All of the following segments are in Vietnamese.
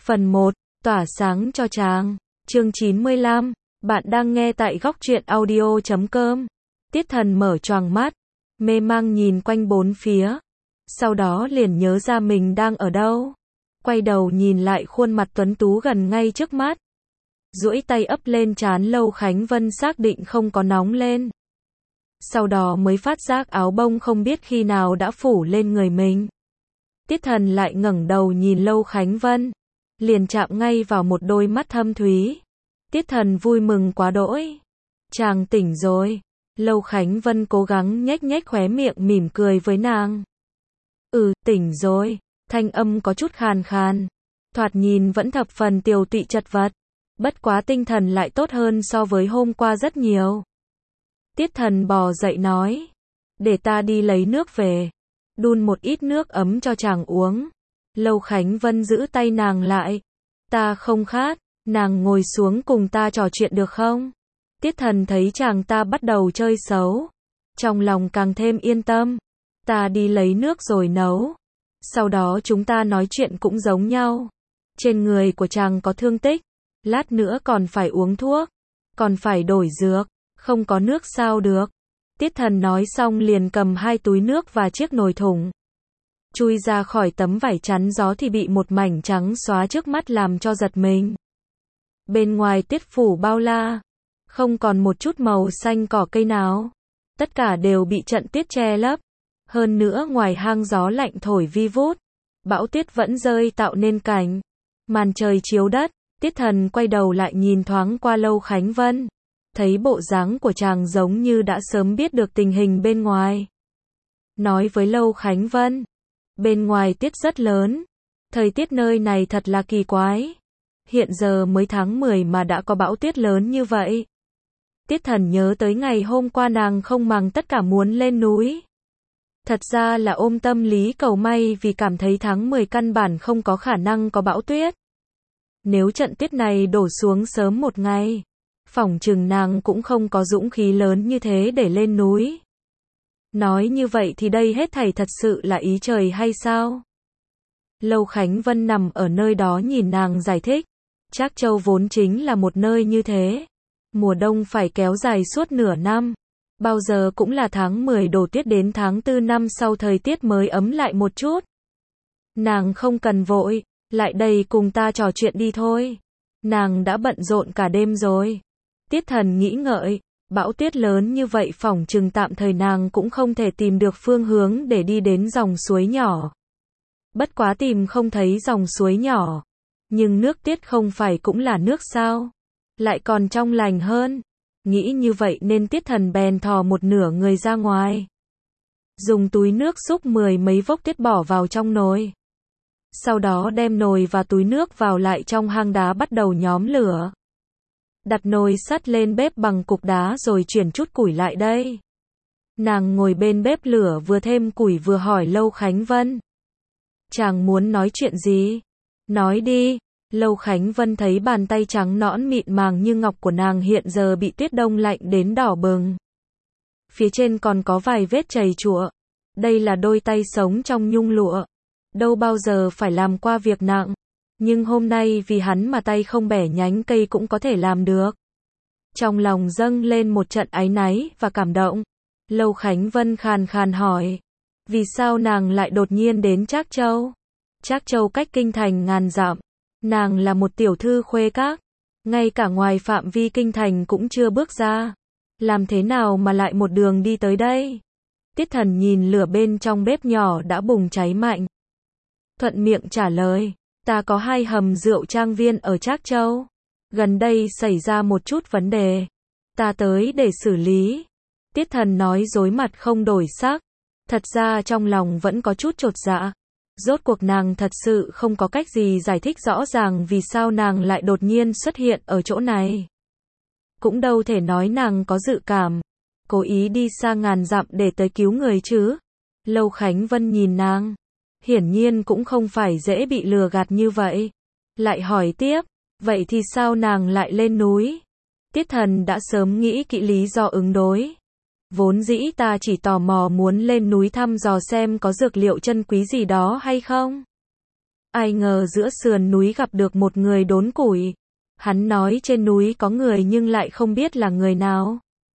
Phần 1, tỏa sáng cho chàng. Chương 95, bạn đang nghe tại góc truyện audio.com. Tiết Thần mở choàng mắt, mê mang nhìn quanh bốn phía. Sau đó liền nhớ ra mình đang ở đâu. Quay đầu nhìn lại khuôn mặt tuấn tú gần ngay trước mắt. Duỗi tay ấp lên trán Lâu Khánh Vân xác định không có nóng lên. Sau đó mới phát giác áo bông không biết khi nào đã phủ lên người mình. Tiết Thần lại ngẩng đầu nhìn Lâu Khánh Vân, liền chạm ngay vào một đôi mắt thâm thúy. Tiết Thần vui mừng quá đỗi. Chàng tỉnh rồi. Lâu Khánh Vân cố gắng nhếch nhếch khóe miệng mỉm cười với nàng. Tỉnh rồi. Thanh âm có chút khàn khàn. Thoạt nhìn vẫn thập phần tiều tụy chật vật. Bất quá tinh thần lại tốt hơn so với hôm qua rất nhiều. Tiết Thần bò dậy nói. Để ta đi lấy nước về. Đun một ít nước ấm cho chàng uống. Lâu Khánh Vân giữ tay nàng lại. Ta không khát, nàng ngồi xuống cùng ta trò chuyện được không? Tiết Thần thấy chàng ta bắt đầu chơi xấu. Trong lòng càng thêm yên tâm. Ta đi lấy nước rồi nấu. Sau đó chúng ta nói chuyện cũng giống nhau. Trên người của chàng có thương tích. Lát nữa còn phải uống thuốc. Còn phải đổi dược. Không có nước sao được. Tiết Thần nói xong liền cầm hai túi nước và chiếc nồi thùng. Chui ra khỏi tấm vải chắn gió thì bị một mảnh trắng xóa trước mắt làm cho giật mình. Bên ngoài tiết phủ bao la. Không còn một chút màu xanh cỏ cây nào. Tất cả đều bị trận tiết che lấp. Hơn nữa ngoài hang gió lạnh thổi vi vút. Bão tuyết vẫn rơi tạo nên cảnh. Màn trời chiếu đất. Tiết Thần quay đầu lại nhìn thoáng qua Lâu Khánh Vân. Thấy bộ dáng của chàng giống như đã sớm biết được tình hình bên ngoài. Nói với Lâu Khánh Vân. Bên ngoài tiết rất lớn. Thời tiết nơi này thật là kỳ quái. Hiện giờ mới tháng 10 mà đã có bão tuyết lớn như vậy. Tiết Thần nhớ tới ngày hôm qua nàng không màng tất cả muốn lên núi. Thật ra là ôm tâm lý cầu may vì cảm thấy tháng 10 căn bản không có khả năng có bão tuyết. Nếu trận tuyết này đổ xuống sớm một ngày, phỏng chừng nàng cũng không có dũng khí lớn như thế để lên núi. Nói như vậy thì đây hết thảy thật sự là ý trời hay sao? Lâu Khánh Vân nằm ở nơi đó nhìn nàng giải thích. Trác Châu vốn chính là một nơi như thế. Mùa đông phải kéo dài suốt nửa năm. Bao giờ cũng là tháng 10 đổ tuyết đến tháng 4 năm sau thời tiết mới ấm lại một chút. Nàng không cần vội, lại đây cùng ta trò chuyện đi thôi. Nàng đã bận rộn cả đêm rồi. Tiết Thần nghĩ ngợi. Bão tuyết lớn như vậy phỏng chừng tạm thời nàng cũng không thể tìm được phương hướng để đi đến dòng suối nhỏ. Bất quá tìm không thấy dòng suối nhỏ. Nhưng nước tiết không phải cũng là nước sao? Lại còn trong lành hơn. Nghĩ như vậy nên Tiết Thần bèn thò một nửa người ra ngoài. Dùng túi nước xúc 10 mấy vốc tuyết bỏ vào trong nồi. Sau đó đem nồi và túi nước vào lại trong hang đá bắt đầu nhóm lửa. Đặt nồi sắt lên bếp bằng cục đá rồi chuyển chút củi lại đây. Nàng ngồi bên bếp lửa vừa thêm củi vừa hỏi Lâu Khánh Vân. Chàng muốn nói chuyện gì? Nói đi. Lâu Khánh Vân thấy bàn tay trắng nõn mịn màng như ngọc của nàng hiện giờ bị tuyết đông lạnh đến đỏ bừng. Phía trên còn có vài vết chầy chụa. Đây là đôi tay sống trong nhung lụa. Đâu bao giờ phải làm qua việc nặng. Nhưng hôm nay vì hắn mà tay không bẻ nhánh cây cũng có thể làm được. Trong lòng dâng lên một trận áy náy và cảm động. Lâu Khánh Vân khàn khàn hỏi. Vì sao nàng lại đột nhiên đến Trác Châu? Trác Châu cách kinh thành ngàn dặm. Nàng là một tiểu thư khuê các. Ngay cả ngoài phạm vi kinh thành cũng chưa bước ra. Làm thế nào mà lại một đường đi tới đây? Tiết Thần nhìn lửa bên trong bếp nhỏ đã bùng cháy mạnh. Thuận miệng trả lời. Ta có 2 hầm rượu trang viên ở Trác Châu. Gần đây xảy ra một chút vấn đề. Ta tới để xử lý. Tiết Thần nói dối mặt không đổi sắc. Thật ra trong lòng vẫn có chút chột dạ. Rốt cuộc nàng thật sự không có cách gì giải thích rõ ràng vì sao nàng lại đột nhiên xuất hiện ở chỗ này. Cũng đâu thể nói nàng có dự cảm. Cố ý đi xa ngàn dặm để tới cứu người chứ. Lâu Khánh Vân nhìn nàng. Hiển nhiên cũng không phải dễ bị lừa gạt như vậy. Lại hỏi tiếp, vậy thì sao nàng lại lên núi? Tiết Thần đã sớm nghĩ kỹ lý do ứng đối. Vốn dĩ ta chỉ tò mò muốn lên núi thăm dò xem có dược liệu chân quý gì đó hay không. Ai ngờ giữa sườn núi gặp được một người đốn củi. Hắn nói trên núi có người nhưng lại không biết là người nào.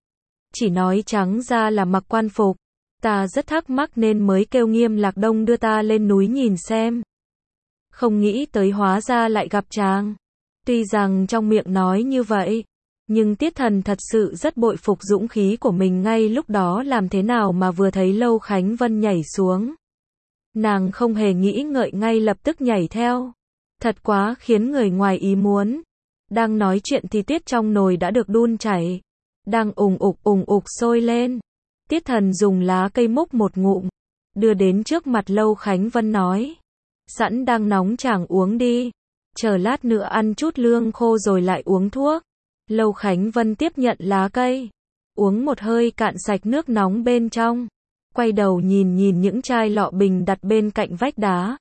Chỉ nói trắng ra là mặc quan phục. Ta rất thắc mắc nên mới kêu Nghiêm Lạc Đông đưa ta lên núi nhìn xem. Không nghĩ tới hóa ra lại gặp chàng. Tuy rằng trong miệng nói như vậy, nhưng Tiết Thần thật sự rất bội phục dũng khí của mình ngay lúc đó, làm thế nào mà vừa thấy Lâu Khánh Vân nhảy xuống. Nàng không hề nghĩ ngợi ngay lập tức nhảy theo. Thật quá khiến người ngoài ý muốn. Đang nói chuyện thì tuyết trong nồi đã được đun chảy. Đang ùng ục sôi lên. Tiết Thần dùng lá cây múc một ngụm, đưa đến trước mặt Lâu Khánh Vân nói. Sẵn đang nóng chàng uống đi. Chờ lát nữa ăn chút lương khô rồi lại uống thuốc. Lâu Khánh Vân tiếp nhận lá cây. Uống một hơi cạn sạch nước nóng bên trong. Quay đầu nhìn những chai lọ bình đặt bên cạnh vách đá.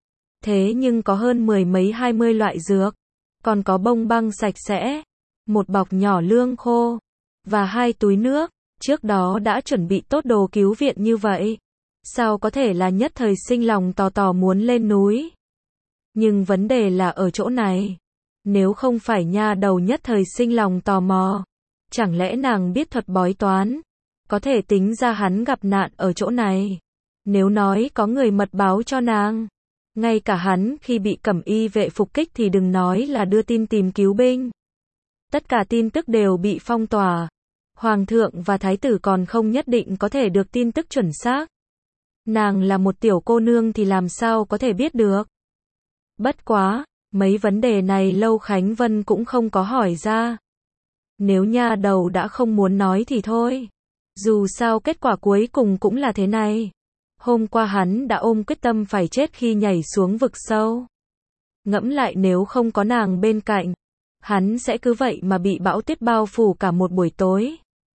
Thế nhưng có hơn 10 mấy 20 loại dược. Còn có bông băng sạch sẽ. Một bọc nhỏ lương khô. Và 2 túi nước. Trước đó đã chuẩn bị tốt đồ cứu viện như vậy. Sao có thể là nhất thời sinh lòng tò muốn lên núi. Nhưng vấn đề là ở chỗ này. Nếu không phải nha đầu nhất thời sinh lòng tò mò, chẳng lẽ nàng biết thuật bói toán, có thể tính ra hắn gặp nạn ở chỗ này. Nếu nói có người mật báo cho nàng, ngay cả hắn khi bị cẩm y vệ phục kích thì đừng nói là đưa tin tìm cứu binh. Tất cả tin tức đều bị phong tỏa. Hoàng thượng và thái tử còn không nhất định có thể được tin tức chuẩn xác. Nàng là một tiểu cô nương thì làm sao có thể biết được. Bất quá, mấy vấn đề này Lâu Khánh Vân cũng không có hỏi ra. Nếu nha đầu đã không muốn nói thì thôi. Dù sao kết quả cuối cùng cũng là thế này. Hôm qua hắn đã ôm quyết tâm phải chết khi nhảy xuống vực sâu. Ngẫm lại nếu không có nàng bên cạnh, hắn sẽ cứ vậy mà bị bão tuyết bao phủ cả một buổi tối.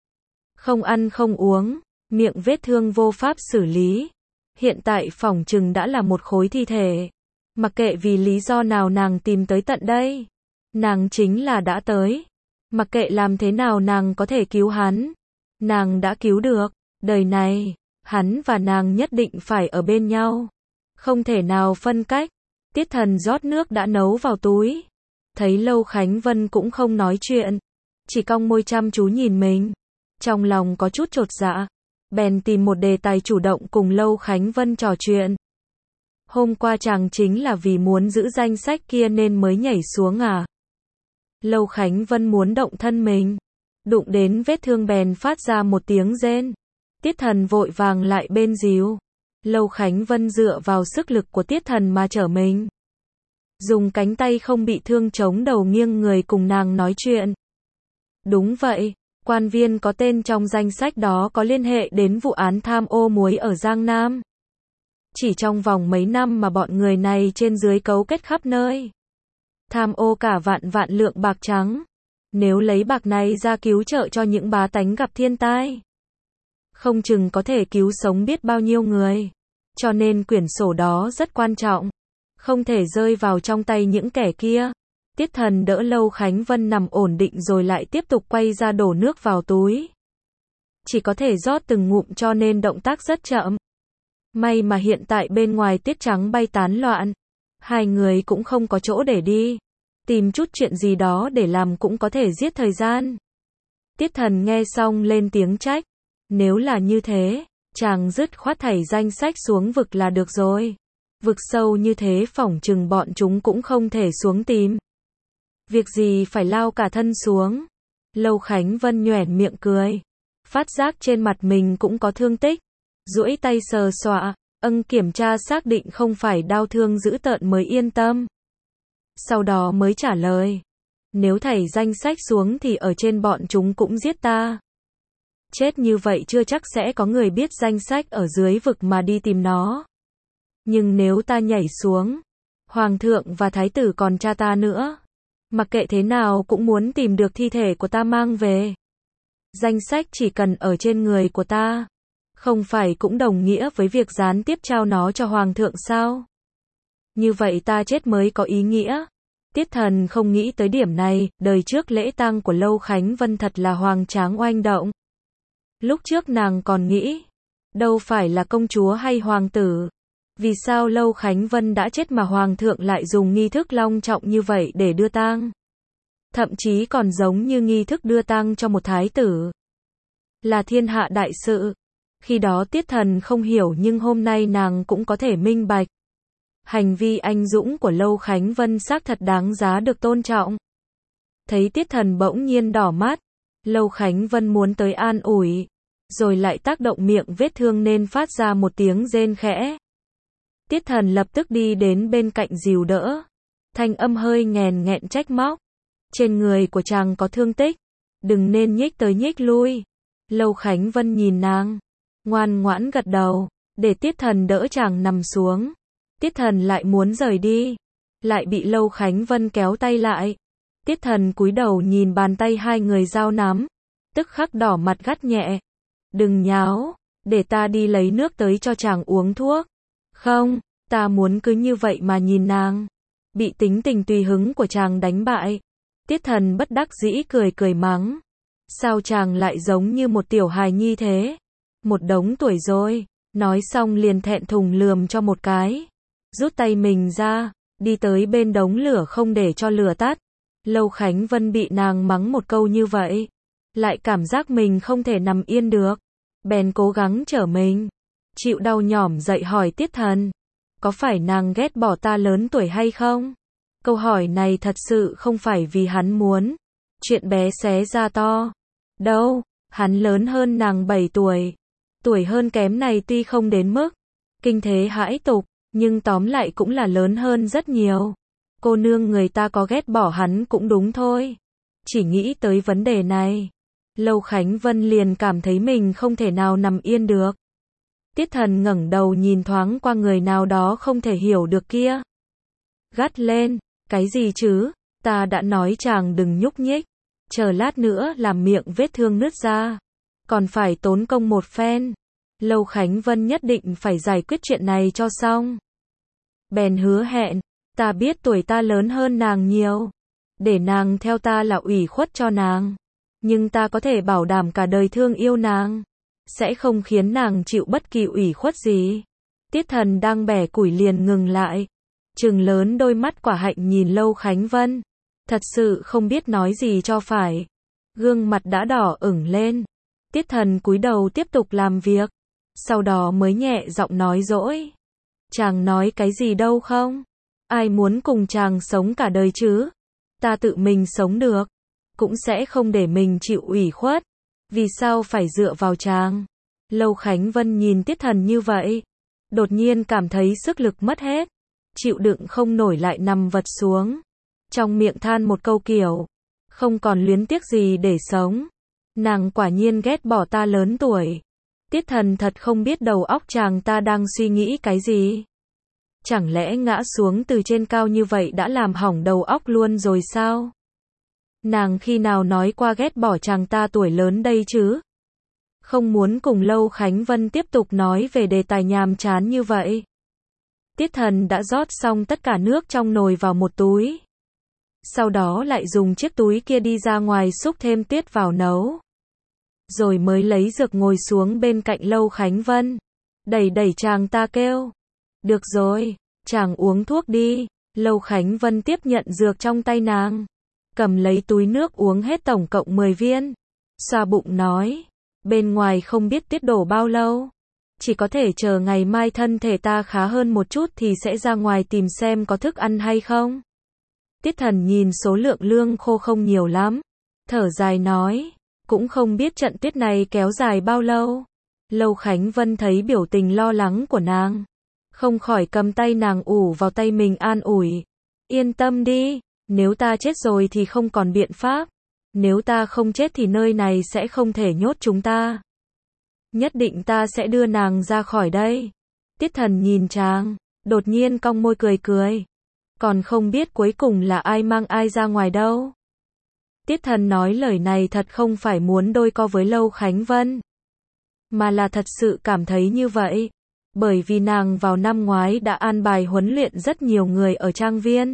Không ăn không uống, miệng vết thương vô pháp xử lý. Hiện tại phỏng chừng đã là một khối thi thể. Mặc kệ vì lý do nào nàng tìm tới tận đây. Nàng chính là đã tới. Mặc kệ làm thế nào nàng có thể cứu hắn. Nàng đã cứu được. Đời này, hắn và nàng nhất định phải ở bên nhau. Không thể nào phân cách. Tiết Thần rót nước đã nấu vào túi. Thấy Lâu Khánh Vân cũng không nói chuyện. Chỉ cong môi chăm chú nhìn mình. Trong lòng có chút chột dạ. Bèn tìm một đề tài chủ động cùng Lâu Khánh Vân trò chuyện. Hôm qua chàng chính là vì muốn giữ danh sách kia nên mới nhảy xuống à? Lâu Khánh Vân muốn động thân mình. Đụng đến vết thương bèn phát ra một tiếng rên. Tiết Thần vội vàng lại bên dìu. Lâu Khánh Vân dựa vào sức lực của Tiết Thần mà trở mình. Dùng cánh tay không bị thương chống đầu nghiêng người cùng nàng nói chuyện. Đúng vậy, quan viên có tên trong danh sách đó có liên hệ đến vụ án tham ô muối ở Giang Nam. Chỉ trong vòng mấy năm mà bọn người này trên dưới cấu kết khắp nơi. Tham ô cả vạn lượng bạc trắng. Nếu lấy bạc này ra cứu trợ cho những bá tánh gặp thiên tai, không chừng có thể cứu sống biết bao nhiêu người. Cho nên quyển sổ đó rất quan trọng. Không thể rơi vào trong tay những kẻ kia. Tiết Thần đỡ Lâu Khánh Vân nằm ổn định rồi lại tiếp tục quay ra đổ nước vào túi. Chỉ có thể rót từng ngụm cho nên động tác rất chậm. May mà hiện tại bên ngoài tuyết trắng bay tán loạn. Hai người cũng không có chỗ để đi. Tìm chút chuyện gì đó để làm cũng có thể giết thời gian. Tiết Thần nghe xong lên tiếng trách. Nếu là như thế, chàng dứt khoát thảy danh sách xuống vực là được rồi. Vực sâu như thế phỏng chừng bọn chúng cũng không thể xuống tìm. Việc gì phải lao cả thân xuống. Lâu Khánh Vân nhoẻn miệng cười. Phát giác trên mặt mình cũng có thương tích. Duỗi tay sờ soạ, kiểm tra xác định không phải đau thương dữ tợn mới yên tâm. Sau đó mới trả lời. Nếu thảy danh sách xuống thì ở trên bọn chúng cũng giết ta. Chết như vậy chưa chắc sẽ có người biết danh sách ở dưới vực mà đi tìm nó. Nhưng nếu ta nhảy xuống, Hoàng thượng và Thái tử còn cha ta nữa. Mặc kệ thế nào cũng muốn tìm được thi thể của ta mang về. Danh sách chỉ cần ở trên người của ta. Không phải cũng đồng nghĩa với việc gián tiếp trao nó cho Hoàng thượng sao? Như vậy ta chết mới có ý nghĩa. Tiết Thần không nghĩ tới điểm này, đời trước lễ tang của Lâu Khánh Vân thật là hoành tráng oanh động. Lúc trước nàng còn nghĩ, đâu phải là công chúa hay hoàng tử, Vì sao Lâu Khánh Vân đã chết mà Hoàng thượng lại dùng nghi thức long trọng như vậy để đưa tang? Thậm chí còn giống như nghi thức đưa tang cho một thái tử. Là thiên hạ đại sự. Khi đó Tiết Thần không hiểu nhưng hôm nay nàng cũng có thể minh bạch. Hành vi anh dũng của Lâu Khánh Vân xác thật đáng giá được tôn trọng. Thấy Tiết Thần bỗng nhiên đỏ mắt, Lâu Khánh Vân muốn tới an ủi, rồi lại tác động miệng vết thương nên phát ra một tiếng rên khẽ. Tiết Thần lập tức đi đến bên cạnh dìu đỡ. Thanh âm hơi nghèn nghẹn trách móc. Trên người của chàng có thương tích, đừng nên nhích tới nhích lui. Lâu Khánh Vân nhìn nàng, ngoan ngoãn gật đầu, để Tiết Thần đỡ chàng nằm xuống. Tiết Thần lại muốn rời đi, lại bị Lâu Khánh Vân kéo tay lại. Tiết Thần cúi đầu nhìn bàn tay hai người giao nắm, tức khắc đỏ mặt gắt nhẹ. Đừng nháo, để ta đi lấy nước tới cho chàng uống thuốc. Không, ta muốn cứ như vậy mà nhìn nàng. Bị tính tình tùy hứng của chàng đánh bại. Tiết Thần bất đắc dĩ cười cười mắng. Sao chàng lại giống như một tiểu hài nhi thế? Một đống tuổi rồi. Nói xong liền thẹn thùng lườm cho một cái. Rút tay mình ra, đi tới bên đống lửa không để cho lửa tắt. Lâu Khánh Vân bị nàng mắng một câu như vậy, lại cảm giác mình không thể nằm yên được. Bèn cố gắng trở mình. Chịu đau nhỏm dậy hỏi Tiết Thần. Có phải nàng ghét bỏ ta lớn tuổi hay không? Câu hỏi này thật sự không phải vì hắn muốn. Chuyện bé xé ra to. Đâu, hắn lớn hơn nàng 7 tuổi. Tuổi hơn kém này tuy không đến mức kinh thế hãi tục, nhưng tóm lại cũng là lớn hơn rất nhiều. Cô nương người ta có ghét bỏ hắn cũng đúng thôi. Chỉ nghĩ tới vấn đề này, Lâu Khánh Vân liền cảm thấy mình không thể nào nằm yên được. Tiết Thần ngẩng đầu nhìn thoáng qua người nào đó không thể hiểu được kia. Gắt lên, cái gì chứ, ta đã nói chàng đừng nhúc nhích, chờ lát nữa làm miệng vết thương nứt ra, còn phải tốn công một phen. Lâu Khánh Vân nhất định phải giải quyết chuyện này cho xong. Bèn hứa hẹn, ta biết tuổi ta lớn hơn nàng nhiều, để nàng theo ta là ủy khuất cho nàng, nhưng ta có thể bảo đảm cả đời thương yêu nàng, sẽ không khiến nàng chịu bất kỳ ủy khuất gì. Tiết Thần đang bẻ củi liền ngừng lại, trừng lớn đôi mắt quả hạnh nhìn Lâu Khánh Vân, thật sự không biết nói gì cho phải. Gương mặt đã đỏ ửng lên. Tiết Thần cúi đầu tiếp tục làm việc, sau đó mới nhẹ giọng nói dỗi. Chàng nói cái gì đâu không? Ai muốn cùng chàng sống cả đời chứ? Ta tự mình sống được, cũng sẽ không để mình chịu ủy khuất. Vì sao phải dựa vào chàng? Lâu Khánh Vân nhìn Tiết Thần như vậy, đột nhiên cảm thấy sức lực mất hết, chịu đựng không nổi lại nằm vật xuống. Trong miệng than một câu kiểu, không còn luyến tiếc gì để sống. Nàng quả nhiên ghét bỏ ta lớn tuổi. Tiết Thần thật không biết đầu óc chàng ta đang suy nghĩ cái gì. Chẳng lẽ ngã xuống từ trên cao như vậy đã làm hỏng đầu óc luôn rồi sao? Nàng khi nào nói qua ghét bỏ chàng ta tuổi lớn đây chứ? Không muốn cùng Lâu Khánh Vân tiếp tục nói về đề tài nhàm chán như vậy. Tiết Thần đã rót xong tất cả nước trong nồi vào một túi. Sau đó lại dùng chiếc túi kia đi ra ngoài xúc thêm tuyết vào nấu. Rồi mới lấy dược ngồi xuống bên cạnh Lâu Khánh Vân. Đẩy đẩy chàng ta kêu. Được rồi, chàng uống thuốc đi. Lâu Khánh Vân tiếp nhận dược trong tay nàng. Cầm lấy túi nước uống hết tổng cộng 10 viên. Xoa bụng nói. Bên ngoài không biết tiết đổ bao lâu. Chỉ có thể chờ ngày mai thân thể ta khá hơn một chút thì sẽ ra ngoài tìm xem có thức ăn hay không. Tiết Thần nhìn số lượng lương khô không nhiều lắm. Thở dài nói. Cũng không biết trận tuyết này kéo dài bao lâu. Lâu Khánh Vân thấy biểu tình lo lắng của nàng, không khỏi cầm tay nàng ủ vào tay mình an ủi. Yên tâm đi, nếu ta chết rồi thì không còn biện pháp. Nếu ta không chết thì nơi này sẽ không thể nhốt chúng ta. Nhất định ta sẽ đưa nàng ra khỏi đây. Tiết Thần nhìn chàng, đột nhiên cong môi cười cười. Còn không biết cuối cùng là ai mang ai ra ngoài đâu. Tiết Thần nói lời này thật không phải muốn đôi co với Lâu Khánh Vân, mà là thật sự cảm thấy như vậy. Bởi vì nàng vào năm ngoái đã an bài huấn luyện rất nhiều người ở trang viên,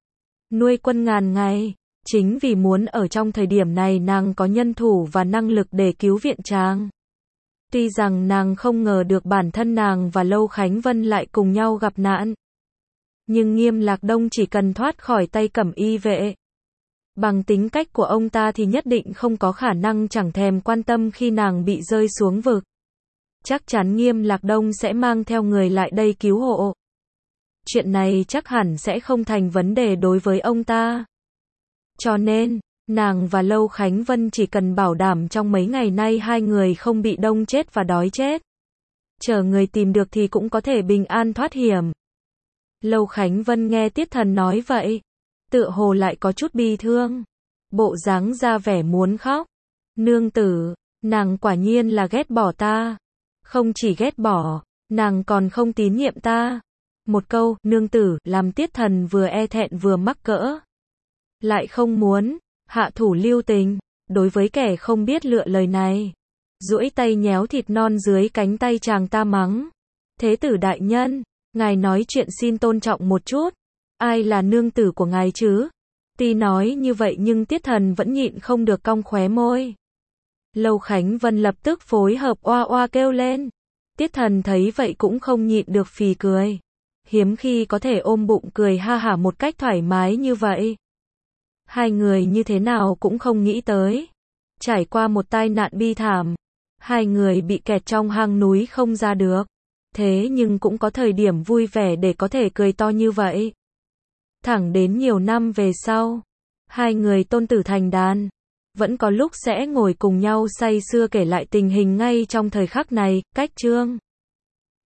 nuôi quân ngàn ngày. Chính vì muốn ở trong thời điểm này nàng có nhân thủ và năng lực để cứu viện chàng. Tuy rằng nàng không ngờ được bản thân nàng và Lâu Khánh Vân lại cùng nhau gặp nạn. Nhưng Nghiêm Lạc Đông chỉ cần thoát khỏi tay Cẩm Y vệ. Bằng tính cách của ông ta thì nhất định không có khả năng chẳng thèm quan tâm khi nàng bị rơi xuống vực. Chắc chắn Nghiêm Lạc Đông sẽ mang theo người lại đây cứu hộ. Chuyện này chắc hẳn sẽ không thành vấn đề đối với ông ta. Cho nên, nàng và Lâu Khánh Vân chỉ cần bảo đảm trong mấy ngày nay hai người không bị đông chết và đói chết. Chờ người tìm được thì cũng có thể bình an thoát hiểm. Lâu Khánh Vân nghe Tiết Thần nói vậy, tựa hồ lại có chút bi thương. Bộ dáng ra vẻ muốn khóc. Nương tử, nàng quả nhiên là ghét bỏ ta. Không chỉ ghét bỏ, nàng còn không tín nhiệm ta. Một câu, nương tử, làm Tiết Thần vừa e thẹn vừa mắc cỡ. Lại không muốn hạ thủ lưu tình, đối với kẻ không biết lựa lời này. Duỗi tay nhéo thịt non dưới cánh tay chàng ta mắng. Thế tử đại nhân, ngài nói chuyện xin tôn trọng một chút. Ai là nương tử của ngài chứ? Tuy nói như vậy nhưng Tiết Thần vẫn nhịn không được cong khóe môi. Lâu Khánh Vân lập tức phối hợp oa oa kêu lên. Tiết Thần thấy vậy cũng không nhịn được phì cười. Hiếm khi có thể ôm bụng cười ha hả một cách thoải mái như vậy. Hai người như thế nào cũng không nghĩ tới. Trải qua một tai nạn bi thảm, hai người bị kẹt trong hang núi không ra được. Thế nhưng cũng có thời điểm vui vẻ để có thể cười to như vậy. Thẳng đến nhiều năm về sau, hai người tôn tử thành đàn, vẫn có lúc sẽ ngồi cùng nhau say sưa kể lại tình hình ngay trong thời khắc này. Cách chương